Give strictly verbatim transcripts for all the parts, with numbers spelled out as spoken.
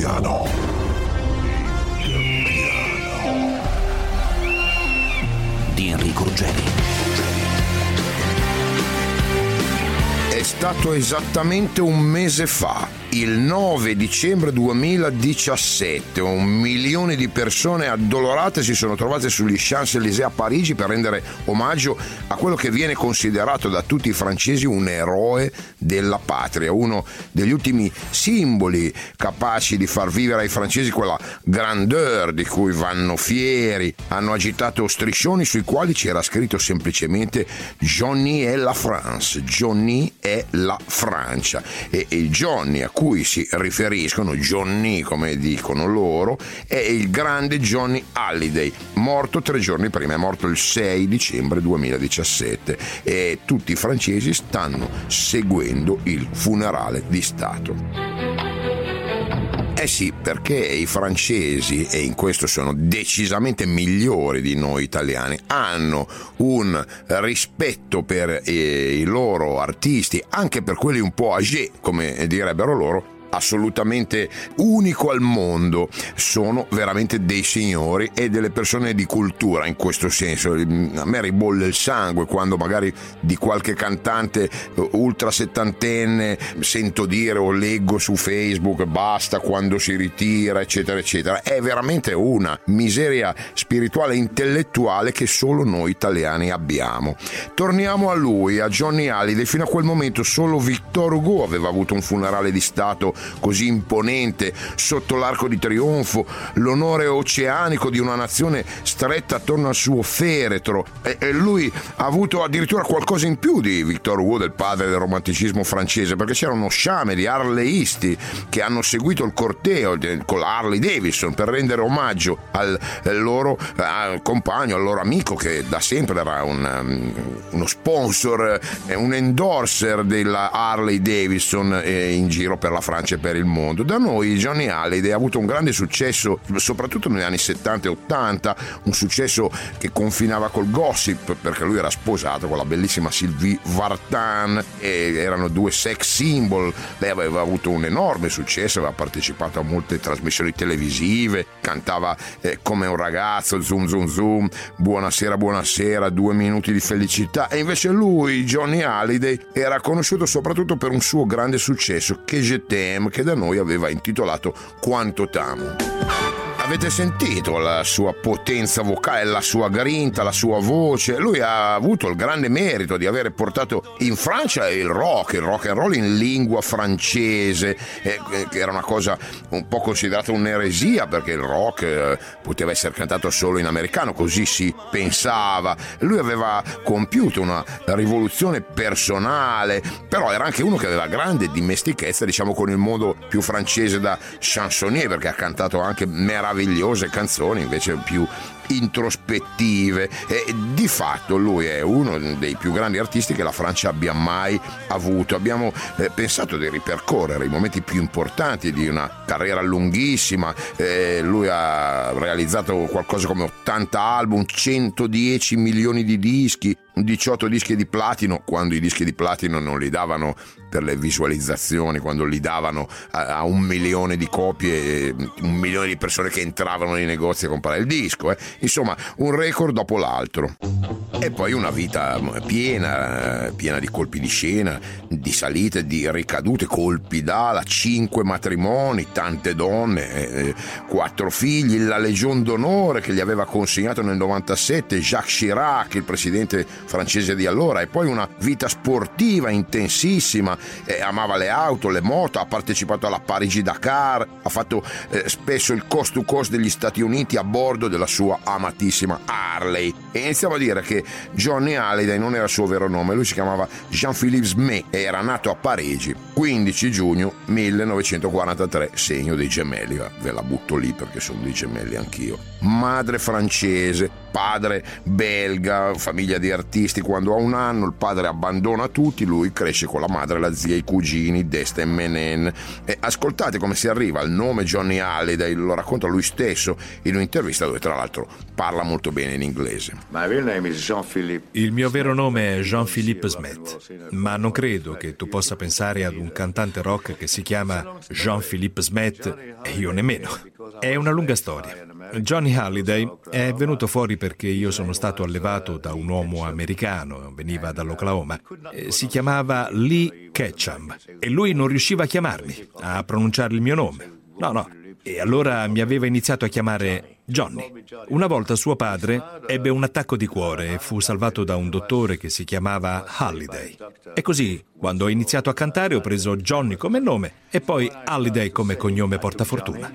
piano. Il piano di Enrico Ruggeri. È stato esattamente un mese fa, il nove dicembre duemiladiciassette, un milione di persone addolorate si sono trovate sugli Champs-Élysées a Parigi per rendere omaggio a quello che viene considerato da tutti i francesi un eroe della patria, uno degli ultimi simboli capaci di far vivere ai francesi quella grandeur di cui vanno fieri. Hanno agitato striscioni sui quali c'era scritto semplicemente Johnny è la France, Johnny è la Francia, e il Johnny a cui si riferiscono, Johnny come dicono loro, è il grande Johnny Hallyday, morto tre giorni prima, è morto il sei dicembre duemiladiciassette, e tutti i francesi stanno seguendo il funerale di Stato. Eh sì, perché i francesi, e in questo sono decisamente migliori di noi italiani, hanno un rispetto per eh, i loro artisti, anche per quelli un po' âgés, come direbbero loro, assolutamente unico al mondo. Sono veramente dei signori e delle persone di cultura in questo senso. A me ribolle il sangue quando magari di qualche cantante ultra settantenne sento dire o leggo su Facebook basta quando si ritira, eccetera eccetera. È veramente una miseria spirituale e intellettuale che solo noi italiani abbiamo. Torniamo a lui, a Johnny Hallyday. Fino a quel momento solo Victor Hugo aveva avuto un funerale di Stato così imponente, sotto l'arco di trionfo, l'onore oceanico di una nazione stretta attorno al suo feretro, e, e lui ha avuto addirittura qualcosa in più di Victor Hugo, del padre del romanticismo francese, perché c'era uno sciame di harleisti che hanno seguito il corteo con la Harley Davidson per rendere omaggio al, al loro al compagno, al loro amico, che da sempre era un, uno sponsor, un endorser della Harley Davidson eh, in giro per la Francia e per il mondo. Da noi Johnny Hallyday ha avuto un grande successo soprattutto negli anni settanta e ottanta, un successo che confinava col gossip, perché lui era sposato con la bellissima Sylvie Vartan e erano due sex symbol. Lei aveva avuto un enorme successo, aveva partecipato a molte trasmissioni televisive, cantava eh, come un ragazzo, zoom zoom zoom, buonasera buonasera, due minuti di felicità, e invece lui, Johnny Hallyday, era conosciuto soprattutto per un suo grande successo, che je t'aime, che da noi aveva intitolato Quanto t'amo. Avete sentito la sua potenza vocale, la sua grinta, la sua voce? Lui ha avuto il grande merito di aver portato in Francia il rock, il rock and roll in lingua francese, eh, che era una cosa un po' considerata un'eresia, perché il rock eh, poteva essere cantato solo in americano, così si pensava. Lui aveva compiuto una rivoluzione personale, però era anche uno che aveva grande dimestichezza, diciamo, con il mondo più francese da chansonnier, perché ha cantato anche meravigliose canzoni invece più introspettive, e di fatto lui è uno dei più grandi artisti che la Francia abbia mai avuto. Abbiamo eh, pensato di ripercorrere i momenti più importanti di una carriera lunghissima. Eh, lui ha realizzato qualcosa come ottanta album, centodieci milioni di dischi, diciotto dischi di platino, quando i dischi di platino non li davano per le visualizzazioni, quando li davano a, a un milione di copie, un milione di persone che entravano nei negozi a comprare il disco, eh. Insomma, un record dopo l'altro. E poi una vita piena, piena di colpi di scena, di salite, di ricadute, colpi d'ala, cinque matrimoni, tante donne, eh, quattro figli, la Legion d'Onore che gli aveva consegnato nel novantasette Jacques Chirac, il presidente francese di allora, e poi una vita sportiva intensissima, eh, amava le auto, le moto, ha partecipato alla Parigi-Dakar, ha fatto eh, spesso il coast to coast degli Stati Uniti a bordo della sua amatissima Harley. E iniziamo a dire che Johnny Hallyday non era il suo vero nome, lui si chiamava Jean-Philippe Smé e era nato a Parigi quindici giugno millenovecentoquarantatré, segno dei gemelli, ve la butto lì perché sono dei gemelli anch'io. Madre francese, padre belga, famiglia di artisti. Quando ha un anno il padre abbandona tutti, lui cresce con la madre, la zia, i cugini, Desta e Menen. E ascoltate come si arriva al nome Johnny Hallyday, lo racconta lui stesso in un'intervista dove tra l'altro parla molto bene in inglese. Il mio vero nome è Jean-Philippe Smet, ma non credo che tu possa pensare ad un cantante rock che si chiama Jean-Philippe Smet e io nemmeno. È una lunga storia. Johnny Hallyday è venuto fuori perché io sono stato allevato da un uomo americano, veniva dall'Oklahoma. Si chiamava Lee Ketchum e lui non riusciva a chiamarmi, a pronunciare il mio nome. No, no. E allora mi aveva iniziato a chiamare Johnny. Una volta suo padre ebbe un attacco di cuore e fu salvato da un dottore che si chiamava Hallyday. E così, quando ho iniziato a cantare, ho preso Johnny come nome e poi Hallyday come cognome portafortuna.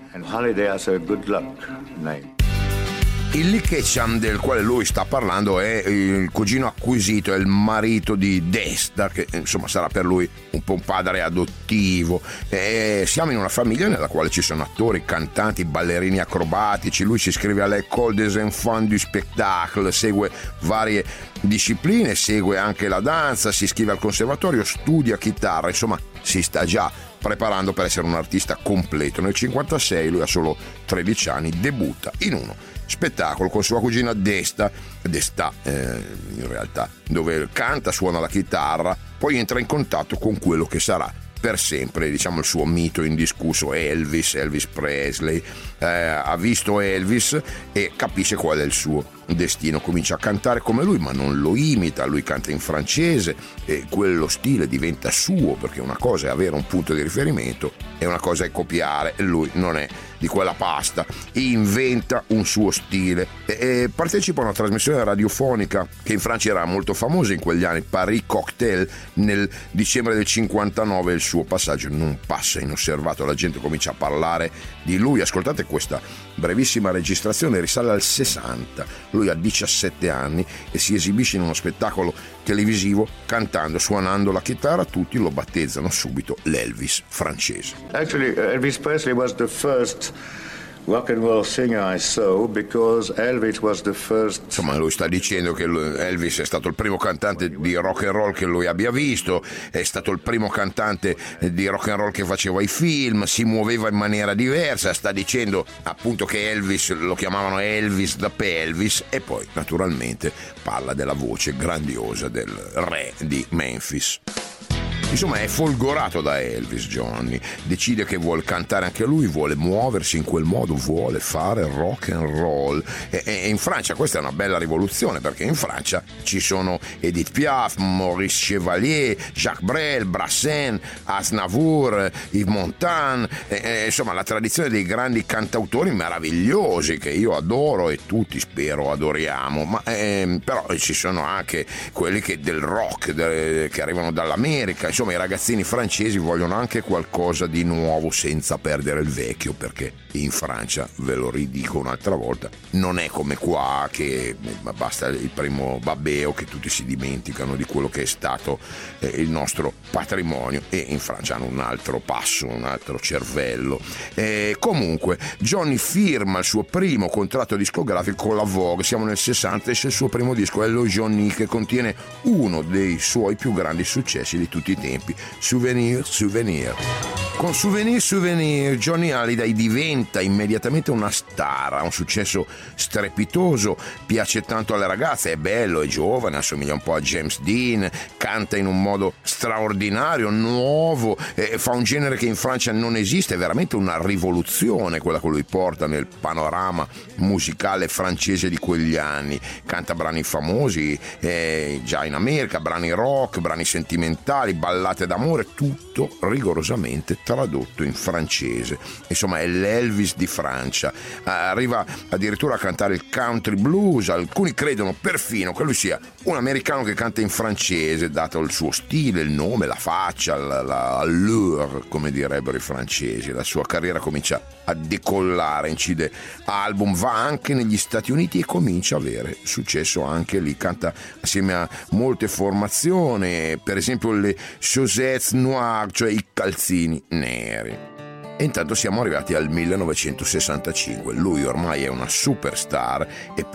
Il Lee Ketchum del quale lui sta parlando è il cugino acquisito, è il marito di Desta, che insomma sarà per lui un po' un padre adottivo. E siamo in una famiglia nella quale ci sono attori, cantanti, ballerini acrobatici. Lui si iscrive all'École des Enfants du Spectacle, segue varie discipline, segue anche la danza, si iscrive al conservatorio, studia chitarra, insomma si sta già preparando per essere un artista completo. Nel cinquantasei, lui ha solo tredici anni, debutta in uno spettacolo con sua cugina Desta, Desta eh, in realtà, dove canta, suona la chitarra, poi entra in contatto con quello che sarà per sempre, diciamo, il suo mito indiscusso, Elvis, Elvis Presley. Eh, ha visto Elvis e capisce qual è il suo destino, comincia a cantare come lui, ma non lo imita, lui canta in francese e quello stile diventa suo, perché una cosa è avere un punto di riferimento e una cosa è copiare, e lui non è di quella pasta, inventa un suo stile e, e partecipa a una trasmissione radiofonica che in Francia era molto famosa in quegli anni, Paris Cocktail. Nel dicembre del cinquantanove il suo passaggio non passa inosservato, la gente comincia a parlare di lui. Ascoltate questa brevissima registrazione, risale al sessanta, lui ha diciassette anni e si esibisce in uno spettacolo televisivo cantando, suonando la chitarra. Tutti lo battezzano subito l'Elvis francese. Actually, Elvis Presley was the first rock and roll singer I saw because Elvis was the first. Insomma, lui sta dicendo che Elvis è stato il primo cantante di rock and roll che lui abbia visto, è stato il primo cantante di rock and roll che faceva i film, si muoveva in maniera diversa, sta dicendo appunto che Elvis lo chiamavano Elvis da Pelvis, e poi naturalmente parla della voce grandiosa del re di Memphis. Insomma, è folgorato da Elvis Johnny, decide che vuole cantare anche lui, vuole muoversi in quel modo, vuole fare rock and roll. E, e in Francia questa è una bella rivoluzione, perché in Francia ci sono Edith Piaf, Maurice Chevalier, Jacques Brel, Brassens, Aznavour, Yves Montand, e, e, insomma la tradizione dei grandi cantautori meravigliosi che io adoro e tutti spero adoriamo, ma eh, però ci sono anche quelli che del rock de, che arrivano dall'America. Insomma, i ragazzini francesi vogliono anche qualcosa di nuovo senza perdere il vecchio, perché in Francia, ve lo ridico un'altra volta, non è come qua che basta il primo babbeo che tutti si dimenticano di quello che è stato eh, il nostro patrimonio, e in Francia hanno un altro passo, un altro cervello. E comunque Johnny firma il suo primo contratto discografico con la Vogue, siamo nel sessanta, esce il suo primo disco, è lo Johnny, che contiene uno dei suoi più grandi successi di tutti i tempi, Souvenir, Souvenir. Con Souvenir, Souvenir Johnny Hallyday diventa immediatamente una star, ha un successo strepitoso, piace tanto alle ragazze, è bello, è giovane, assomiglia un po' a James Dean, canta in un modo straordinario, nuovo, eh, fa un genere che in Francia non esiste, è veramente una rivoluzione quella che lui porta nel panorama musicale francese di quegli anni. Canta brani famosi eh, già in America, brani rock, brani sentimentali, ballate d'amore, tutto rigorosamente tradotto in francese. Insomma, è l'Elvis di Francia. Arriva addirittura a cantare il country blues, alcuni credono perfino che lui sia un americano che canta in francese, dato il suo stile, il nome, la faccia, la, la allure, come direbbero i francesi. La sua carriera comincia a decollare, incide album, va anche negli Stati Uniti e comincia a avere successo anche lì, canta assieme a molte formazioni, per esempio le chaussettes noires, cioè i calzini neri. E intanto siamo arrivati al millenovecentosessantacinque, lui ormai è una superstar e può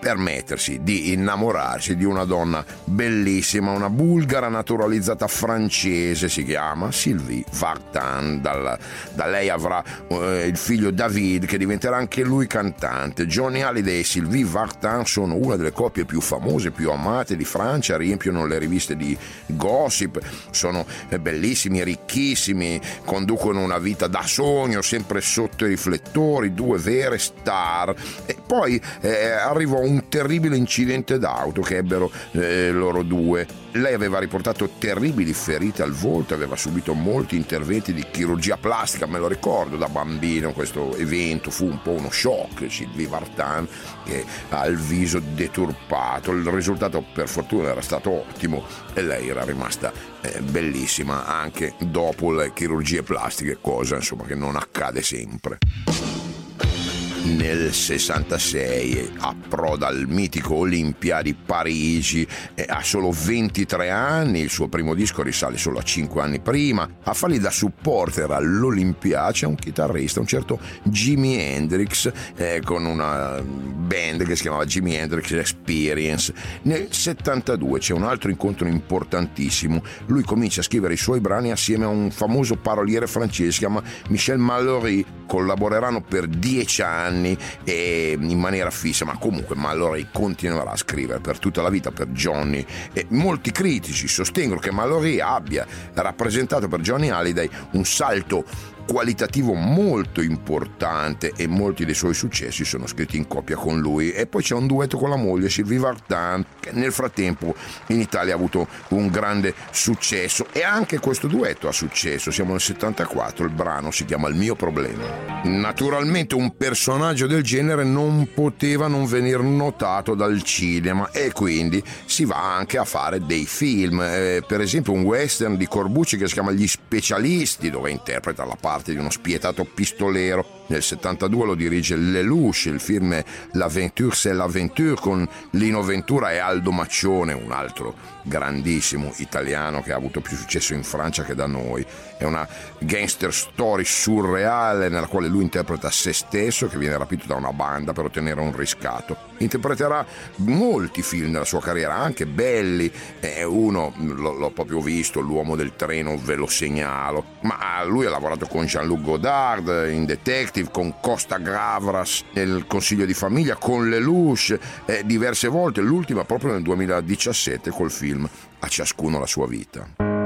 permettersi di innamorarsi di una donna bellissima, una bulgara naturalizzata francese, si chiama Sylvie Vartan. Dal, da lei avrà eh, il figlio David, che diventerà anche lui cantante. Johnny Hallyday e Sylvie Vartan sono una delle coppie più famose, più amate di Francia, riempiono le riviste di gossip, sono eh, bellissimi, ricchissimi, conducono una vita da sogno, sempre sotto i riflettori, due vere star. E poi eh, arrivò un terribile incidente d'auto che ebbero eh, loro due. Lei aveva riportato terribili ferite al volto, aveva subito molti interventi di chirurgia plastica, me lo ricordo da bambino. Questo evento fu un po' uno shock. Sylvie Vartan che ha il viso deturpato, il risultato per fortuna era stato ottimo e lei era rimasta eh, bellissima anche dopo le chirurgie plastiche, cosa insomma che non accade sempre. Nel sessantasei approda al mitico Olympia di Parigi, ha solo ventitré anni, il suo primo disco risale solo a cinque anni prima. A fargli da supporter all'Olympia c'è un chitarrista, un certo Jimi Hendrix, eh, con una band che si chiamava Jimi Hendrix Experience. Nel settantadue c'è un altro incontro importantissimo, lui comincia a scrivere i suoi brani assieme a un famoso paroliere francese, si chiama Michel Mallory. Collaboreranno per dieci anni e in maniera fissa, ma comunque Mallory continuerà a scrivere per tutta la vita per Johnny, e molti critici sostengono che Mallory abbia rappresentato per Johnny Hallyday un salto qualitativo molto importante e molti dei suoi successi sono scritti in coppia con lui. E poi c'è un duetto con la moglie Sylvie Vartan, che nel frattempo in Italia ha avuto un grande successo, e anche questo duetto ha successo. Siamo nel settantaquattro, il brano si chiama Il mio problema. Naturalmente un personaggio del genere non poteva non venir notato dal cinema e quindi si va anche a fare dei film, eh, per esempio un western di Corbucci che si chiama Gli Specialisti, dove interpreta la parte di uno spietato pistolero. Nel settantadue lo dirige Lelouch, il film è L'Aventure c'est l'Aventure con Lino Ventura e Aldo Maccione, un altro grandissimo italiano che ha avuto più successo in Francia che da noi. È una gangster story surreale nella quale lui interpreta se stesso che viene rapito da una banda per ottenere un riscatto. Interpreterà molti film nella sua carriera, anche belli, eh, uno l'ho, l'ho proprio visto, L'uomo del treno, ve lo segnalo, ma lui ha lavorato con Jean-Luc Godard in Detective, con Costa Gavras nel Consiglio di famiglia, con Lelouch eh, diverse volte, l'ultima proprio nel duemiladiciassette col film A ciascuno la sua vita.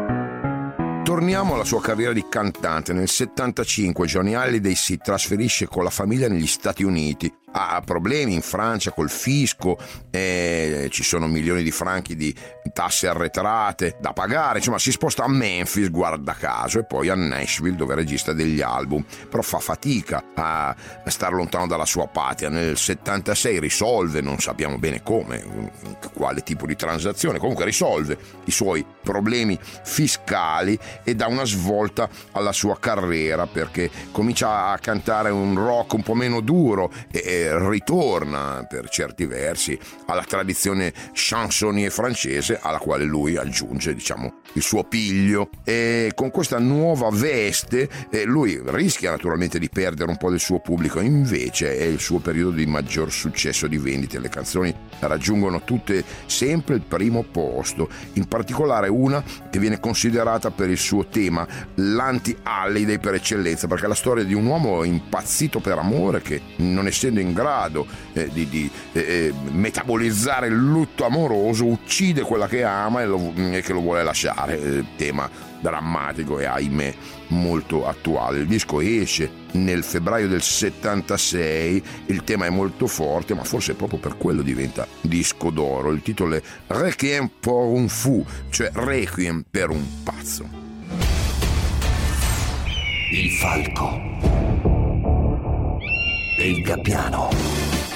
Torniamo alla sua carriera di cantante. Nel settantacinque Johnny Hallyday si trasferisce con la famiglia negli Stati Uniti. Ha problemi in Francia col fisco, eh, ci sono milioni di franchi di tasse arretrate da pagare, insomma si sposta a Memphis, guarda caso, e poi a Nashville dove registra degli album, però fa fatica a star lontano dalla sua patria. Nel settantasei risolve, non sappiamo bene come, quale tipo di transazione, comunque risolve i suoi problemi fiscali e dà una svolta alla sua carriera, perché comincia a cantare un rock un po' meno duro e ritorna per certi versi alla tradizione chansonnier francese, alla quale lui aggiunge, diciamo, il suo piglio, e con questa nuova veste eh, lui rischia naturalmente di perdere un po' del suo pubblico. Invece è il suo periodo di maggior successo di vendite, le canzoni raggiungono tutte sempre il primo posto, in particolare una che viene considerata per il suo tema l'anti-Hallyday per eccellenza, perché è la storia di un uomo impazzito per amore che, non essendo in grado eh, di, di eh, metabolizzare il lutto amoroso, uccide quella che ama e, lo, e che lo vuole lasciare. Eh, tema drammatico e ahimè molto attuale. Il disco esce nel febbraio del settantasei, il tema è molto forte, ma forse proprio per quello diventa disco d'oro. Il titolo è Requiem pour un fou, cioè Requiem per un pazzo. Il falco e il gabbiano.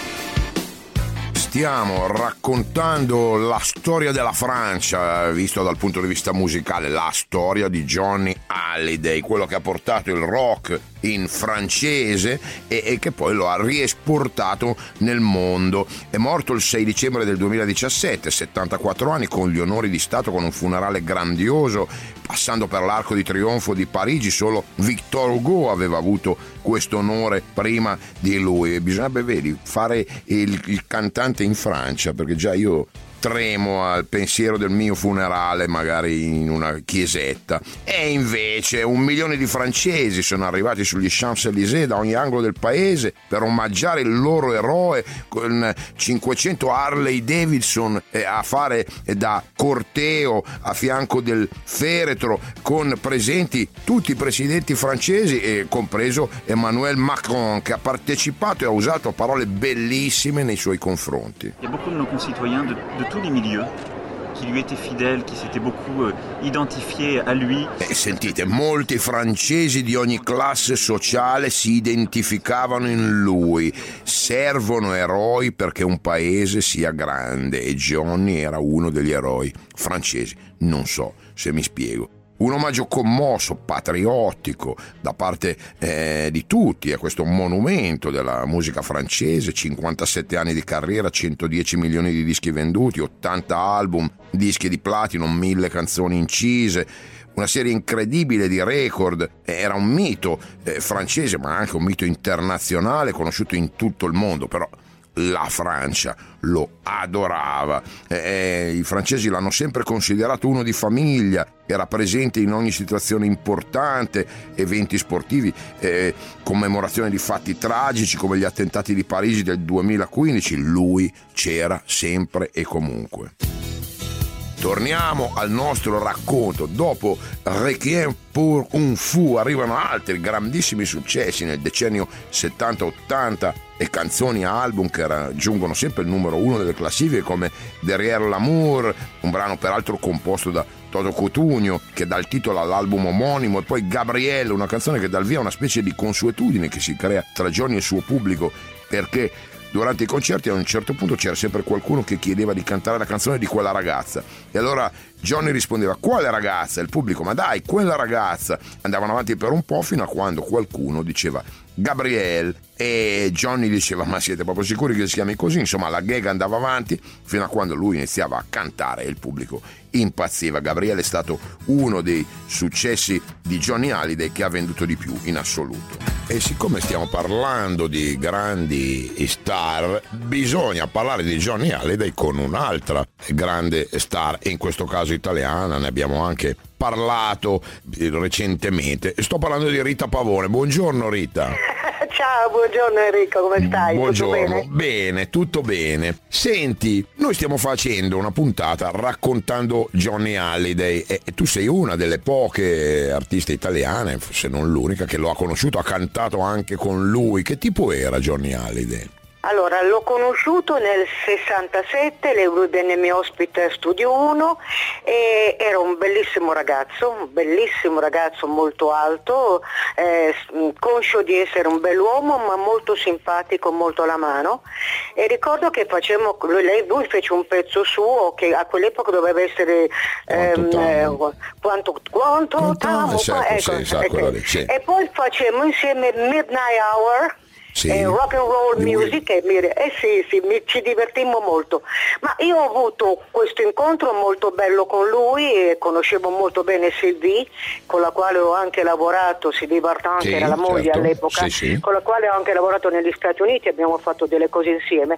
Stiamo raccontando la storia della Francia, visto dal punto di vista musicale, la storia di Johnny Hallyday, quello che ha portato il rock in francese e, e che poi lo ha riesportato nel mondo. È morto il sei dicembre del duemiladiciassette, settantaquattro anni, con gli onori di Stato, con un funerale grandioso, passando per l'Arco di Trionfo di Parigi. Solo Victor Hugo aveva avuto questo onore prima di lui. E bisognerebbe, vedi, fare il, il cantante in Francia, perché già io tremo al pensiero del mio funerale magari in una chiesetta. E invece un milione di francesi sono arrivati sugli Champs-Élysées da ogni angolo del paese per omaggiare il loro eroe, con cinquecento Harley Davidson eh, a fare eh, da corteo a fianco del feretro, con presenti tutti i presidenti francesi, e compreso Emmanuel Macron, che ha partecipato e ha usato parole bellissime nei suoi confronti. Il y a beaucoup de nos concitoyens de, de tous les milieux qui lui étaient fidèles, qui s'étaient beaucoup euh, identifiés à lui. E sentite, molti francesi di ogni classe sociale si identificavano in lui. Servono eroi perché un paese sia grande, e Johnny era uno degli eroi francesi. Non so se mi spiego. Un omaggio commosso, patriottico, da parte eh, di tutti a questo monumento della musica francese. Cinquantasette anni di carriera, centodieci milioni di dischi venduti, ottanta album, dischi di platino, mille canzoni incise, una serie incredibile di record. Era un mito eh, francese, ma anche un mito internazionale, conosciuto in tutto il mondo. Però la Francia lo adorava. Eh, I francesi l'hanno sempre considerato uno di famiglia, era presente in ogni situazione importante, eventi sportivi, eh, commemorazione di fatti tragici come gli attentati di Parigi del duemilaquindici. Lui c'era sempre e comunque. Torniamo al nostro racconto. Dopo Requiem pour un fou arrivano altri grandissimi successi nel decennio settanta ottanta e canzoni e album che raggiungono sempre il numero uno delle classifiche, come Derrière l'amour, un brano peraltro composto da Toto Cutugno che dà il titolo all'album omonimo, e poi Gabrielle, una canzone che dà il via a una specie di consuetudine che si crea tra Johnny e il suo pubblico, perché durante i concerti a un certo punto c'era sempre qualcuno che chiedeva di cantare la canzone di quella ragazza, e allora Johnny rispondeva: quale ragazza? E il pubblico: ma dai, quella ragazza. Andavano avanti per un po' fino a quando qualcuno diceva Gabrielle, e Johnny diceva: ma siete proprio sicuri che si chiami così? Insomma, la gag andava avanti fino a quando lui iniziava a cantare e il pubblico impazziva. Gabrielle è stato uno dei successi di Johnny Hallyday che ha venduto di più in assoluto. E siccome stiamo parlando di grandi star, bisogna parlare di Johnny Hallyday con un'altra grande star, e in questo caso italiana. Ne abbiamo anche parlato recentemente. Sto parlando di Rita Pavone. Buongiorno Rita. Ciao, buongiorno Enrico, come stai? Buongiorno, tutto bene? Bene, tutto bene. Senti, noi stiamo facendo una puntata raccontando Johnny Hallyday, e tu sei una delle poche artiste italiane, se non l'unica, che lo ha conosciuto, ha cantato anche con lui. Che tipo era Johnny Hallyday? Allora, l'ho conosciuto nel sessantasette, lui venne mio ospite Studio uno, e era un bellissimo ragazzo, un bellissimo ragazzo molto alto, eh, conscio di essere un bell'uomo, ma molto simpatico, molto alla mano. E ricordo che facemmo, lui, lui fece un pezzo suo che a quell'epoca doveva essere Quanto ehm, eh, t'amo. quanto, quanto, Quanto t'amo, t'amo, ecco, sì, sa, ecco. quella lì, sì. E poi facemmo insieme Midnight Hour. Sì. Eh, rock and roll Lui- music, e mi, eh sì, sì, mi, ci divertimmo molto. Ma io ho avuto questo incontro molto bello con lui, e conoscevo molto bene Sylvie, con la quale ho anche lavorato, Sylvie Vartan, Sì, che era la moglie certo. all'epoca, Sì, sì. con la quale ho anche lavorato negli Stati Uniti, abbiamo fatto delle cose insieme.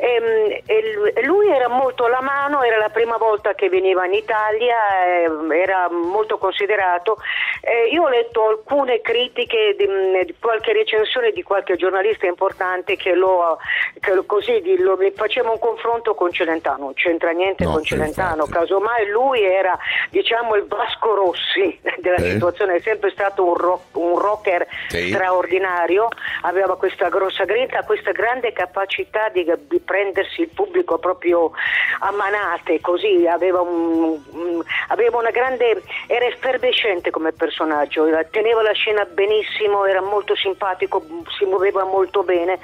E, e lui era molto alla mano, era la prima volta che veniva in Italia, eh, era molto considerato. Eh, io ho letto alcune critiche di, di qualche recensione di qualche giornalista importante che lo, che lo così di, lo, faceva un confronto con Celentano. Non c'entra niente No, con Celentano, infatti. casomai lui era, diciamo, il Vasco Rossi della Eh? situazione, è sempre stato un, rock, un rocker Sì. straordinario, aveva questa grossa grinta, questa grande capacità di, di prendersi il pubblico proprio a manate, così aveva, un, un, aveva una grande, era effervescente come personaggio, teneva la scena benissimo, era molto simpatico, si muoveva molto bene.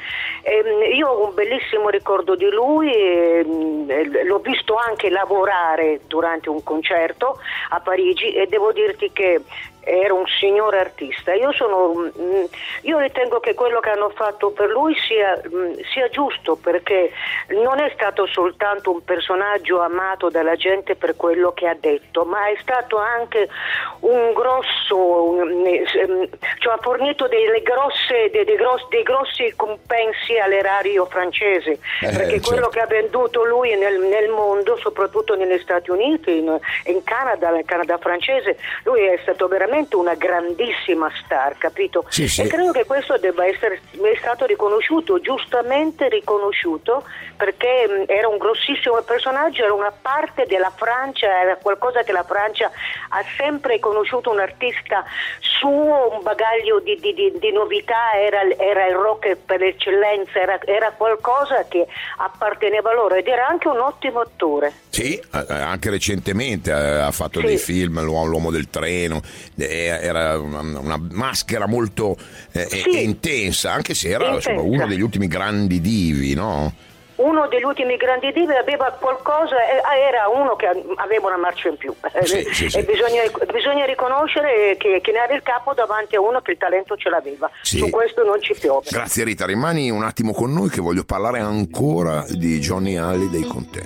E io ho un bellissimo ricordo di lui, e, e, l'ho visto anche lavorare durante un concerto a Parigi, e devo dirti che era un signore artista. Io sono io ritengo che quello che hanno fatto per lui sia, sia giusto, perché non è stato soltanto un personaggio amato dalla gente per quello che ha detto, ma è stato anche un grosso, cioè ha fornito delle grosse, dei, dei, grossi, dei grossi compensi all'erario francese, eh, perché certo. quello che ha venduto lui nel, nel mondo, soprattutto negli Stati Uniti, in, in Canada, nel Canada francese, lui è stato veramente una grandissima star, capito? Sì, sì. E credo che questo debba essere è stato riconosciuto, giustamente riconosciuto, perché mh, era un grossissimo personaggio, era una parte della Francia, era qualcosa che la Francia ha sempre conosciuto, un artista suo, un bagaglio di, di, di, di novità, era, era il rock per eccellenza, era, era qualcosa che apparteneva a loro, ed era anche un ottimo attore. Sì, anche recentemente ha fatto sì. dei film, L'uomo del treno, era una, una maschera molto eh, sì. intensa, anche se era intensa. Insomma, uno degli ultimi grandi divi, no? Uno degli ultimi grandi divi, aveva qualcosa, era uno che aveva una marcia in più. Sì, sì, sì. E bisogna, bisogna riconoscere che chinare il capo davanti a uno che il talento ce l'aveva. Sì. Su questo non ci piove. Grazie Rita, rimani un attimo con noi che voglio parlare ancora di Johnny Hallyday con te.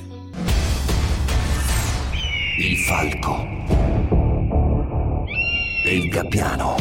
Il falco e il gabbiano.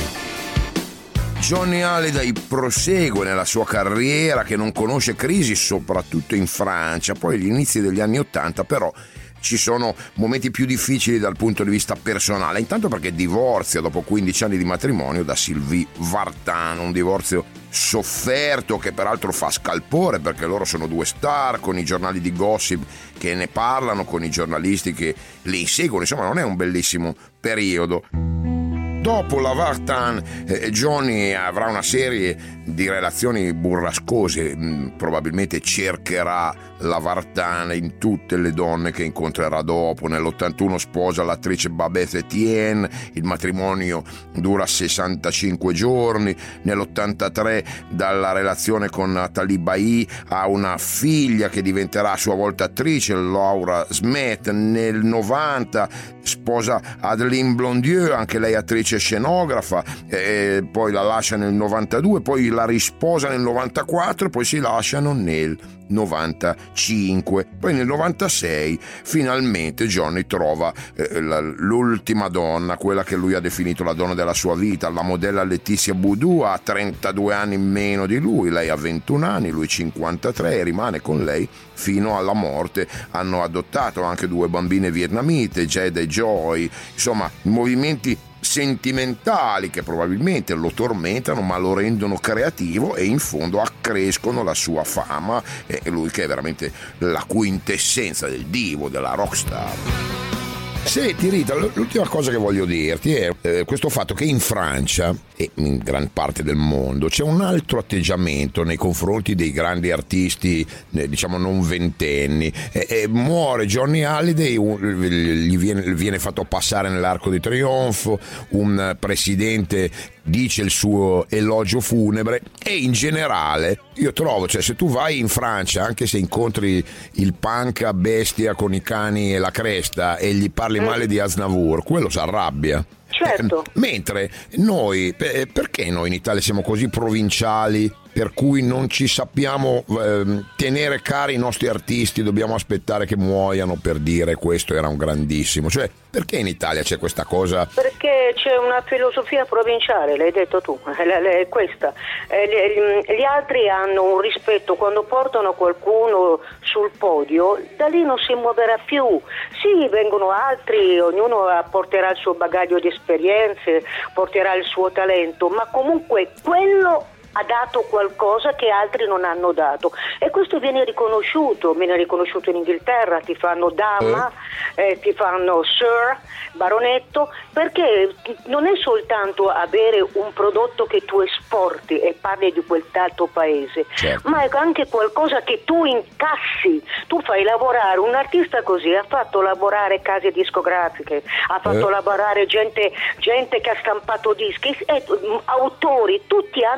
Johnny Hallyday prosegue nella sua carriera che non conosce crisi, soprattutto in Francia. Poi agli inizi degli anni Ottanta però ci sono momenti più difficili dal punto di vista personale, intanto perché divorzia dopo quindici anni di matrimonio da Sylvie Vartan, un divorzio sofferto che peraltro fa scalpore, perché loro sono due star, con i giornali di gossip che ne parlano, con i giornalisti che li inseguono, insomma non è un bellissimo periodo. Dopo la Vartan, eh, Johnny avrà una serie di relazioni burrascose, mh, probabilmente cercherà la Vartan in tutte le donne che incontrerà dopo. Nell'ottantuno sposa l'attrice Babette Etienne, il matrimonio dura sessantacinque giorni. Nell'ottantatré dalla relazione con Nathalie Bailly ha una figlia che diventerà a sua volta attrice, Laura Smet. Nel novanta sposa Adeline Blondieu, anche lei attrice scenografa, e poi la lascia nel novantadue, poi la risposa nel novantaquattro e poi si lasciano nel novantacinque. Poi nel novantasei finalmente Johnny trova eh, la, l'ultima donna, quella che lui ha definito la donna della sua vita, la modella Laetitia Boudou. Ha trentadue anni meno di lui, lei ha ventuno anni, lui cinquantatré, e rimane con lei fino alla morte. Hanno adottato anche due bambine vietnamite, Jade e Joy, insomma movimenti sentimentali che probabilmente lo tormentano ma lo rendono creativo e in fondo accrescono la sua fama, e lui che è veramente la quintessenza del divo, della rockstar. Senti Rita, l'ultima cosa che voglio dirti è eh, questo fatto che in Francia e in gran parte del mondo c'è un altro atteggiamento nei confronti dei grandi artisti, eh, diciamo non ventenni. Eh, eh, muore Johnny Hallyday, un, gli viene, viene fatto passare nell'Arco di Trionfo, un presidente dice il suo elogio funebre, e in generale io trovo, cioè se tu vai in Francia, anche se incontri il punk a bestia con i cani e la cresta e gli parli male di Aznavour, quello si arrabbia. Certo. Eh, mentre noi, perché noi in Italia siamo così provinciali, per cui non ci sappiamo eh, tenere cari i nostri artisti, dobbiamo aspettare che muoiano per dire questo era un grandissimo? Cioè, perché in Italia c'è questa cosa? Perché c'è una filosofia provinciale, l'hai detto tu, è questa. Gli altri hanno un rispetto, quando portano qualcuno sul podio, da lì non si muoverà più. Sì, vengono altri, ognuno porterà il suo bagaglio di esperienze, porterà il suo talento, ma comunque quello ha dato qualcosa che altri non hanno dato, e questo viene riconosciuto, viene riconosciuto in Inghilterra, ti fanno dama, eh, ti fanno sir, baronetto, perché non è soltanto avere un prodotto che tu esporti e parli di quel dato paese, certo, ma è anche qualcosa che tu incassi. Tu fai lavorare un artista così, ha fatto lavorare case discografiche, ha fatto eh. lavorare gente, gente che ha stampato dischi, e, autori, tutti hanno guadagnato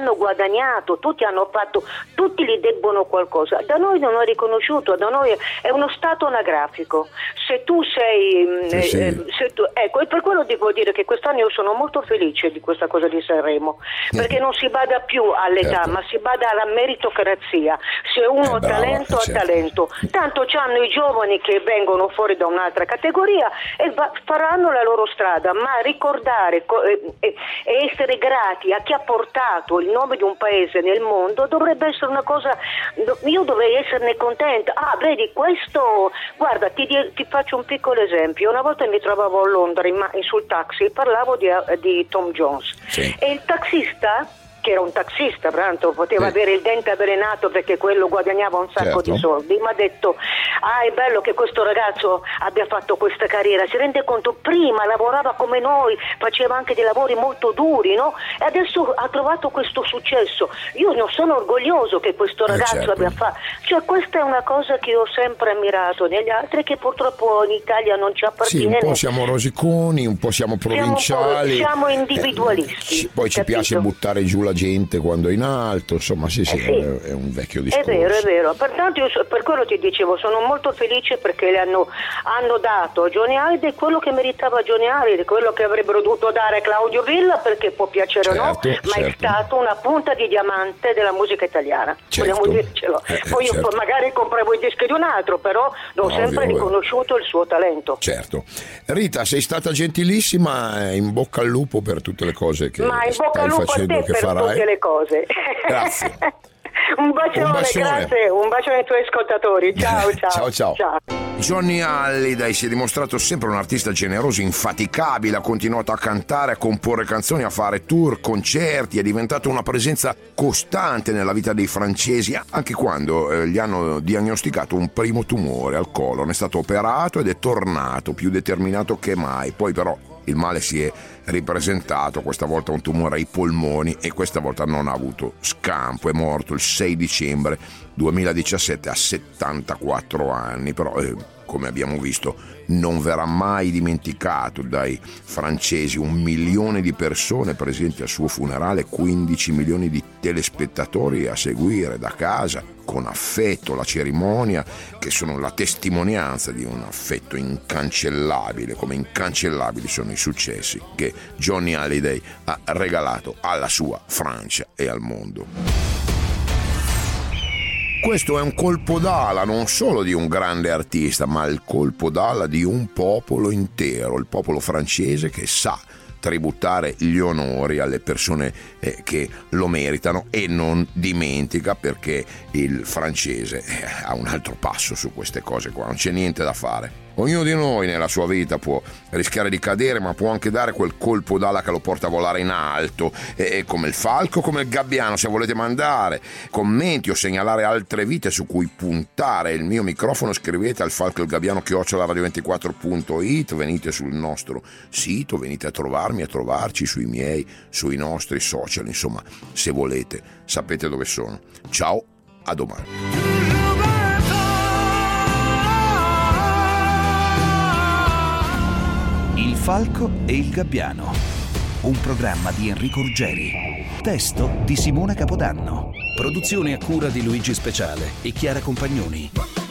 guadagnato, tutti hanno fatto, tutti gli debbono qualcosa. Da noi non è riconosciuto, da noi è uno stato anagrafico. Se tu sei sì, eh, sì. se tu, ecco, e per quello devo dire che quest'anno io sono molto felice di questa cosa di Sanremo, perché non si bada più all'età, certo. ma si bada alla meritocrazia. Se uno Eh, ha brava, talento, eh, ha certo. talento. Tanto c'hanno i giovani che vengono fuori da un'altra categoria e va, faranno la loro strada, ma ricordare co- e, e essere grati a chi ha portato il nome di un paese nel mondo dovrebbe essere una cosa, io dovrei esserne contenta. Ah, vedi, questo, guarda, ti, ti faccio un piccolo esempio. Una volta mi trovavo a Londra in, sul taxi, parlavo di, di Tom Jones, sì. e il taxista, che era un taxista, tanto poteva sì. avere il dente avvelenato perché quello guadagnava un sacco certo. di soldi, mi ha detto: ah, è bello che questo ragazzo abbia fatto questa carriera, si rende conto, prima lavorava come noi, faceva anche dei lavori molto duri, no? E adesso ha trovato questo successo. Io non sono orgoglioso che questo ragazzo eh certo. abbia fatto, cioè questa è una cosa che ho sempre ammirato negli altri, che purtroppo in Italia non ci appartiene. Sì, un po' siamo rosiconi, un po' siamo provinciali, siamo, siamo individualisti, eh, poi ci capito? piace buttare giù la gente quando è in alto, insomma sì sì, Eh sì. È, è un vecchio discorso. È vero, è vero, pertanto io so- per quello ti dicevo, sono molto felice perché le hanno, hanno dato a Johnny Hallyday quello che meritava Johnny Hallyday, quello che avrebbero dovuto dare a Claudio Villa, perché può piacere o no, Certo, ma è certo. stato una punta di diamante della musica italiana, Certo. vogliamo dircelo. Eh, Poi certo. io magari compravo i dischi di un altro, però l'ho Ovvio, sempre ovvio. riconosciuto il suo talento. Certo. Rita, sei stata gentilissima, in bocca al lupo per tutte le cose che Ma in bocca al stai lupo a facendo, te che per farai. tutte le cose. Grazie. Un bacione, Un bacione. grazie, un bacione ai tuoi ascoltatori. Ciao, ciao. ciao, ciao. Johnny Hallyday si è dimostrato sempre un artista generoso, infaticabile, ha continuato a cantare, a comporre canzoni, a fare tour, concerti, è diventato una presenza costante nella vita dei francesi, anche quando eh, gli hanno diagnosticato un primo tumore al colon. È stato operato ed è tornato più determinato che mai. Poi però il male si è ripresentato, questa volta un tumore ai polmoni, e questa volta non ha avuto scampo, è morto il sei dicembre duemiladiciassette a settantaquattro anni, però eh, come abbiamo visto non verrà mai dimenticato dai francesi. Un milione di persone presenti al suo funerale, quindici milioni di telespettatori a seguire da casa con affetto la cerimonia, che sono la testimonianza di un affetto incancellabile, come incancellabili sono i successi che Johnny Hallyday ha regalato alla sua Francia e al mondo. Questo è un colpo d'ala non solo di un grande artista, ma il colpo d'ala di un popolo intero, il popolo francese, che sa tributare gli onori alle persone eh, che lo meritano e non dimentica, perché il francese eh, ha un altro passo su queste cose qua, non c'è niente da fare. Ognuno di noi nella sua vita può rischiare di cadere, ma può anche dare quel colpo d'ala che lo porta a volare in alto, e come il falco, come il gabbiano. Se volete mandare commenti o segnalare altre vite su cui puntare il mio microfono, scrivete al falco il gabbiano chiocciola radio ventiquattro punto it, venite sul nostro sito, venite a trovarmi, a trovarci sui miei, sui nostri social, insomma, se volete sapete dove sono. Ciao, a domani. Il falco e il gabbiano, un programma di Enrico Ruggeri, testo di Simona Capodanno, produzione a cura di Luigi Speciale e Chiara Compagnoni.